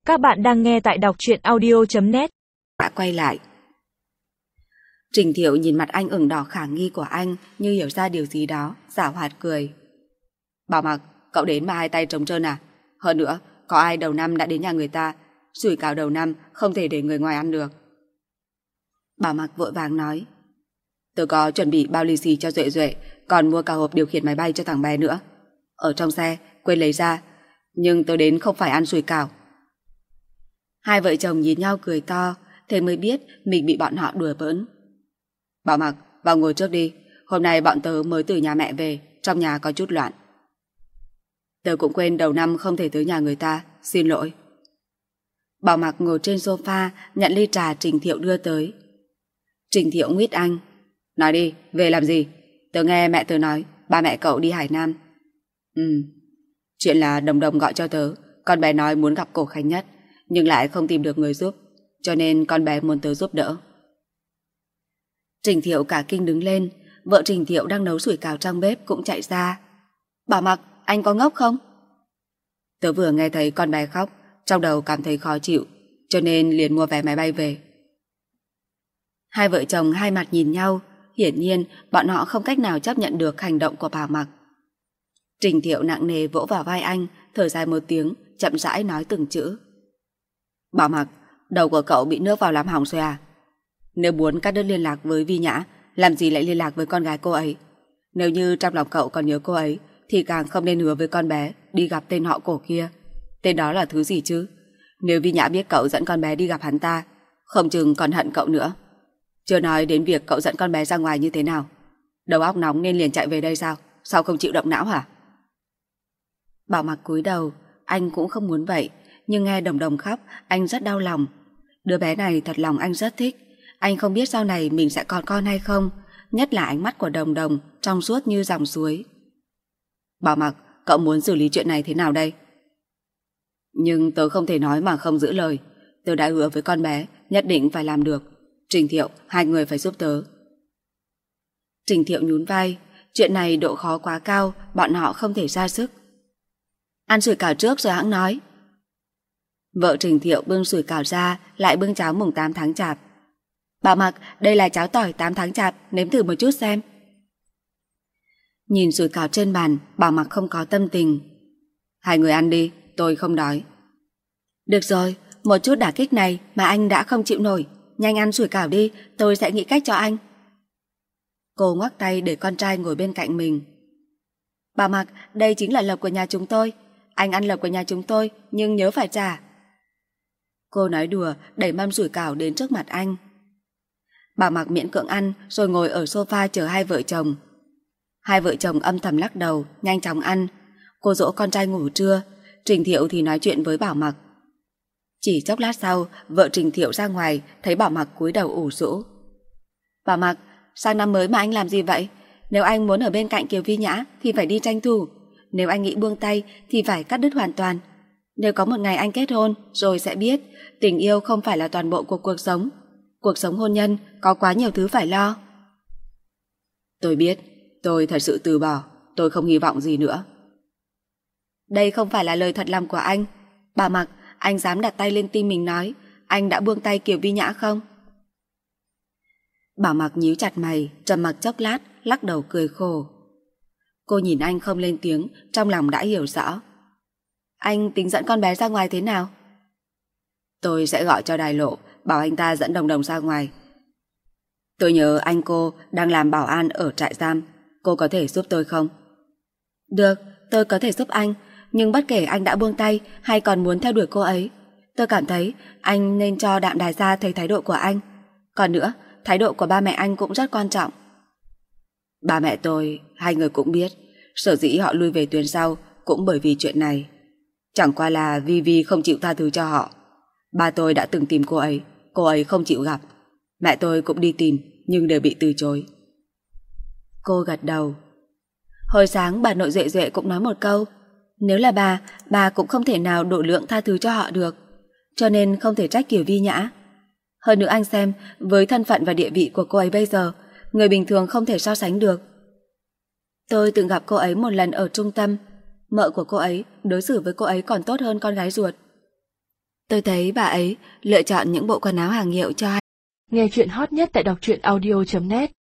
Các bạn đang nghe tại đọc truyện audio.net. Đã quay lại. Trình Thiệu nhìn mặt anh ửng đỏ khả nghi của anh như hiểu ra điều gì đó, giảo hoạt cười. Bảo Mặc, cậu đến mà hai tay trống trơn à? Hơn nữa, có ai đầu năm đã đến nhà người ta? Sủi cảo đầu năm không thể để người ngoài ăn được. Bảo Mặc vội vàng nói. Tôi có chuẩn bị bao lì xì cho Duệ Duệ, còn mua cả hộp điều khiển máy bay cho thằng bé nữa. Ở trong xe, quên lấy ra. Nhưng tôi đến không phải ăn sủi cảo. Hai vợ chồng nhìn nhau cười to, thế mới biết mình bị bọn họ đùa bỡn. Bảo Mặc, vào ngồi trước đi. Hôm nay bọn tớ mới từ nhà mẹ về, trong nhà có chút loạn. Tớ cũng quên đầu năm không thể tới nhà người ta, xin lỗi. Bảo Mặc ngồi trên sofa, nhận ly trà Trình Thiệu đưa tới. Trình Thiệu nguyết anh. Nói đi, về làm gì? Tớ nghe mẹ tớ nói, ba mẹ cậu đi Hải Nam. Chuyện là Đồng Đồng gọi cho tớ, con bé nói muốn gặp Cổ Khánh Nhất, nhưng lại không tìm được người giúp, cho nên con bé muốn tớ giúp đỡ. Trình Thiệu cả kinh đứng lên, vợ Trình Thiệu đang nấu sủi cảo trong bếp cũng chạy ra. Bảo Mặc, anh có ngốc không? Tớ vừa nghe thấy con bé khóc, trong đầu cảm thấy khó chịu, cho nên liền mua vé máy bay về. Hai vợ chồng hai mặt nhìn nhau, hiển nhiên bọn họ không cách nào chấp nhận được hành động của Bảo Mặc. Trình Thiệu nặng nề vỗ vào vai anh, thở dài một tiếng, chậm rãi nói từng chữ. Bảo Mặc, đầu của cậu bị nước vào làm hỏng rồi à? Nếu muốn cắt đứt liên lạc với Vi Nhã, làm gì lại liên lạc với con gái cô ấy? Nếu như trong lòng cậu còn nhớ cô ấy, thì càng không nên hứa với con bé đi gặp tên họ Cổ kia. Tên đó là thứ gì chứ? Nếu Vi Nhã biết cậu dẫn con bé đi gặp hắn ta, không chừng còn hận cậu nữa. Chưa nói đến việc cậu dẫn con bé ra ngoài như thế nào. Đầu óc nóng nên liền chạy về đây sao? Sao không chịu động não hả? Bảo Mặc cúi đầu, anh cũng không muốn vậy, nhưng nghe Đồng Đồng khóc, anh rất đau lòng. Đứa bé này thật lòng anh rất thích. Anh không biết sau này mình sẽ còn con hay không, nhất là ánh mắt của Đồng Đồng trong suốt như dòng suối. Bảo Mặc, cậu muốn xử lý chuyện này thế nào đây? Nhưng tớ không thể nói mà không giữ lời. Tớ đã hứa với con bé, nhất định phải làm được. Trình Thiệu, hai người phải giúp tớ. Trình Thiệu nhún vai, chuyện này độ khó quá cao, bọn họ không thể ra sức. Ăn sủi cảo trước rồi hẵng nói. Vợ Trình Thiệu bưng sủi cảo ra, lại bưng cháo mùng 8 tháng chạp. Bảo Mặc, đây là cháo tỏi 8 tháng chạp, nếm thử một chút xem. Nhìn sủi cảo trên bàn, Bảo Mặc không có tâm tình. Hai người ăn đi, tôi không đói. Được rồi, một chút đả kích này mà anh đã không chịu nổi. Nhanh ăn sủi cảo đi, tôi sẽ nghĩ cách cho anh. Cô ngoắc tay để con trai ngồi bên cạnh mình. Bảo Mặc, đây chính là lộc của nhà chúng tôi. Anh ăn lộc của nhà chúng tôi, nhưng nhớ phải trả. Cô nói đùa, đẩy mâm sủi cảo đến trước mặt anh. Bảo Mặc miễn cưỡng ăn, rồi ngồi ở sofa chờ hai vợ chồng. Hai vợ chồng âm thầm lắc đầu, nhanh chóng ăn. Cô dỗ con trai ngủ trưa, Trình Thiệu thì nói chuyện với Bảo Mặc. Chỉ chốc lát sau, vợ Trình Thiệu ra ngoài, thấy Bảo Mặc cúi đầu ủ rũ. Bảo Mặc, sang năm mới mà anh làm gì vậy? Nếu anh muốn ở bên cạnh Kiều Vi Nhã thì phải đi tranh thủ. Nếu anh nghĩ buông tay thì phải cắt đứt hoàn toàn. Nếu có một ngày anh kết hôn, rồi sẽ biết tình yêu không phải là toàn bộ của cuộc sống. Cuộc sống hôn nhân có quá nhiều thứ phải lo. Tôi biết, tôi thật sự từ bỏ, tôi không hy vọng gì nữa. Đây không phải là lời thật lòng của anh. Bảo Mặc, anh dám đặt tay lên tim mình nói anh đã buông tay Kiều Vi Nhã không? Bảo Mặc nhíu chặt mày, trầm mặc chốc lát, lắc đầu cười khổ. Cô nhìn anh không lên tiếng, trong lòng đã hiểu rõ. Anh tính dẫn con bé ra ngoài thế nào? Tôi sẽ gọi cho Đài Lộ, bảo anh ta dẫn Đồng Đồng ra ngoài. Tôi nhớ anh cô đang làm bảo an ở trại giam, cô có thể giúp tôi không? Được, tôi có thể giúp anh, nhưng bất kể anh đã buông tay hay còn muốn theo đuổi cô ấy, tôi cảm thấy anh nên cho Đạm Đài Gia thấy thái độ của anh. Còn nữa, thái độ của ba mẹ anh cũng rất quan trọng. Ba mẹ tôi, hai người cũng biết, sở dĩ họ lui về tuyến sau cũng bởi vì chuyện này. Chẳng qua là Vi không chịu tha thứ cho họ. Ba tôi đã từng tìm cô ấy không chịu gặp. Mẹ tôi cũng đi tìm, nhưng đều bị từ chối. Cô gật đầu. Hồi sáng bà nội Duệ Duệ cũng nói một câu, nếu là bà cũng không thể nào độ lượng tha thứ cho họ được, cho nên không thể trách Kiều Vi Nhã. Hơn nữa anh xem, với thân phận và địa vị của cô ấy bây giờ, người bình thường không thể so sánh được. Tôi từng gặp cô ấy một lần ở trung tâm, mợ của cô ấy đối xử với cô ấy còn tốt hơn con gái ruột. Tôi thấy bà ấy lựa chọn những bộ quần áo hàng hiệu cho anh. Nghe chuyện hot nhất tại đọc truyện audio.net